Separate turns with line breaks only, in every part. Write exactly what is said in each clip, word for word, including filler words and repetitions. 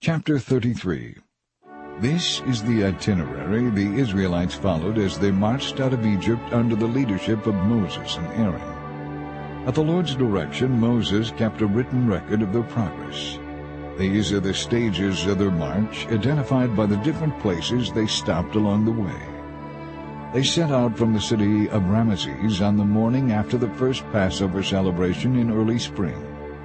Chapter thirty-three. This is the itinerary the Israelites followed as they marched out of Egypt under the leadership of Moses and Aaron. At the Lord's direction, Moses kept a written record of their progress. These are the stages of their march, identified by the different places they stopped along the way. They set out from the city of Ramesses on the morning after the first Passover celebration in early spring.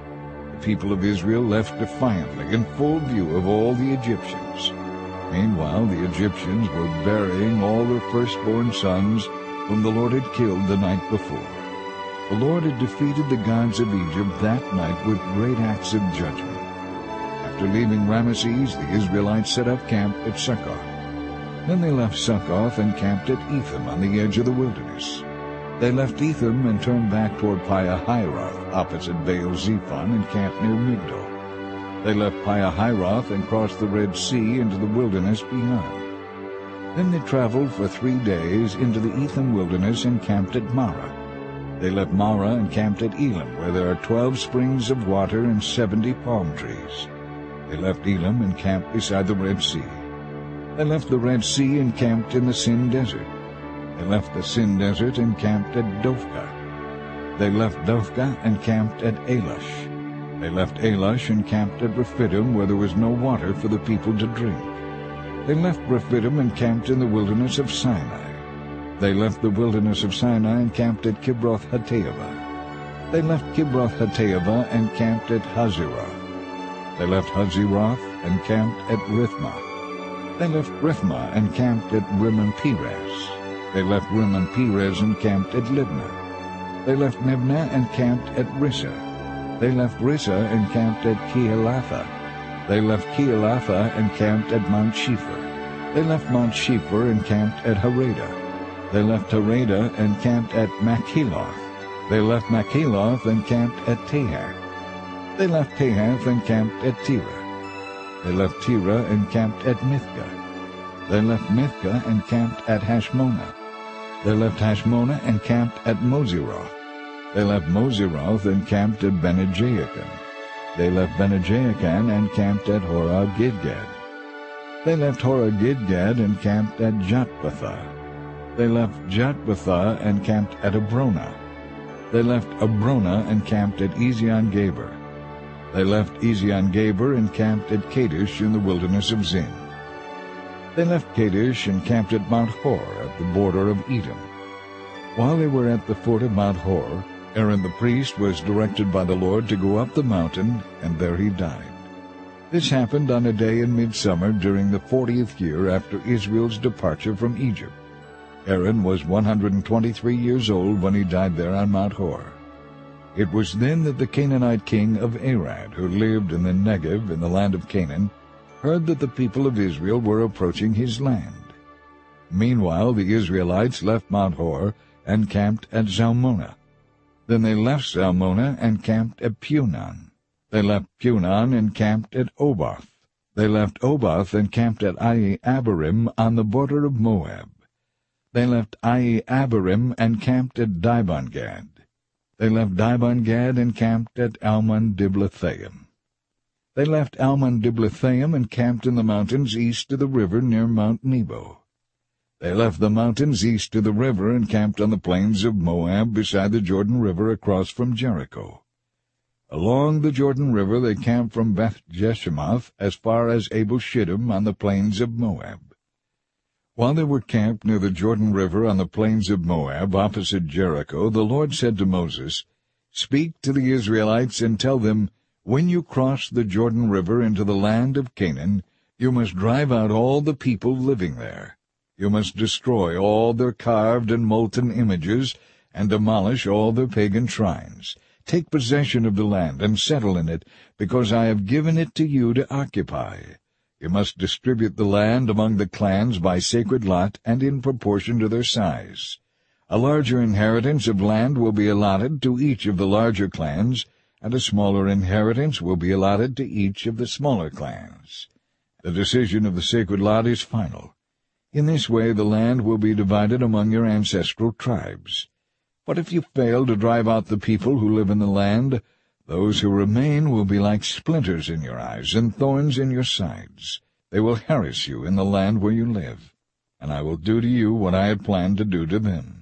The people of Israel left defiantly in full view of all the Egyptians. Meanwhile, the Egyptians were burying all their firstborn sons whom the Lord had killed the night before. The Lord had defeated the gods of Egypt that night with great acts of judgment. After leaving Ramesses, the Israelites set up camp at Succoth. Then they left Succoth and camped at Etham on the edge of the wilderness. They left Etham and turned back toward Pi-hahiroth, opposite Baal-zephon, and camped near Migdol. They left Pi-hahiroth and crossed the Red Sea into the wilderness beyond. Then they traveled for three days into the Etham wilderness and camped at Marah. They left Marah and camped at Elim, where there are twelve springs of water and seventy palm trees. They left Elim and camped beside the Red Sea. They left the Red Sea and camped in the Sin Desert. They left the Sin Desert and camped at Dophkah. They left Dophkah and camped at Elash. They left Elash and camped at Rephidim, where there was no water for the people to drink. They left Rephidim and camped in the wilderness of Sinai. They left the wilderness of Sinai and camped at Kibroth-Hattaavah. They left Kibroth-Hattaavah and camped at Hazeroth. They left Hazeroth and camped at Rithmah. They left Rithmah and camped at Rimmon-Perez. They left Rimmon-Perez and camped at Libnah. They left Libnah and camped at Rissah. They left Rissah and camped at Kehelathah. They left Kehelathah and camped at Mount Shephar. They left Mount Shephar and camped at Haradah. They left Haradah and camped at Makheloth. They left Makheloth and camped at Tahath. They left Tahath and camped at Terah. They left Terah and camped at Mithkah. They left Mithkah and camped at Hashmonah. They left Hashmonah and camped at Moseroth. They left Moseroth and camped at Bene-Jaakan. They left Bene-Jaakan and camped at Horah-Gidgad. They left Horah-Gidgad and camped at Jotbathah. They left Jotbathah and camped at Abronah. They left Abronah and camped at Ezion-Geber. They left Ezion-Geber and camped at Kadesh in the wilderness of Zin. They left Kadesh and camped at Mount Hor at the border of Edom. While they were at the foot of Mount Hor, Aaron the priest was directed by the Lord to go up the mountain, and there he died. This happened on a day in midsummer during the fortieth year after Israel's departure from Egypt. Aaron was one hundred twenty-three years old when he died there on Mount Hor. It was then that the Canaanite king of Arad, who lived in the Negev in the land of Canaan, heard that the people of Israel were approaching his land. Meanwhile the Israelites left Mount Hor and camped at Zalmonah. Then they left Zalmonah and camped at Punon. They left Punon and camped at Oboth. They left Oboth and camped at Ai-Abarim on the border of Moab. They left Ai-Abarim and camped at Dibon-Gad. They left Dibon-Gad and camped at Almon-Diblathaim. They left Almon-Diblathaim and camped in the mountains east of the river near Mount Nebo. They left the mountains east of the river and camped on the plains of Moab beside the Jordan River across from Jericho. Along the Jordan River they camped from Beth-Jeshimoth as far as Abel-Shittim on the plains of Moab. While they were camped near the Jordan River on the plains of Moab opposite Jericho, the Lord said to Moses, "Speak to the Israelites and tell them, when you cross the Jordan River into the land of Canaan, you must drive out all the people living there. You must destroy all their carved and molten images and demolish all their pagan shrines. Take possession of the land and settle in it, because I have given it to you to occupy. You must distribute the land among the clans by sacred lot and in proportion to their size. A larger inheritance of land will be allotted to each of the larger clans, and a smaller inheritance will be allotted to each of the smaller clans. The decision of the sacred lot is final. In this way the land will be divided among your ancestral tribes. But if you fail to drive out the people who live in the land, Those who remain will be like splinters in your eyes and thorns in your sides. They will harass you in the land where you live, and I will do to you what I had planned to do to them.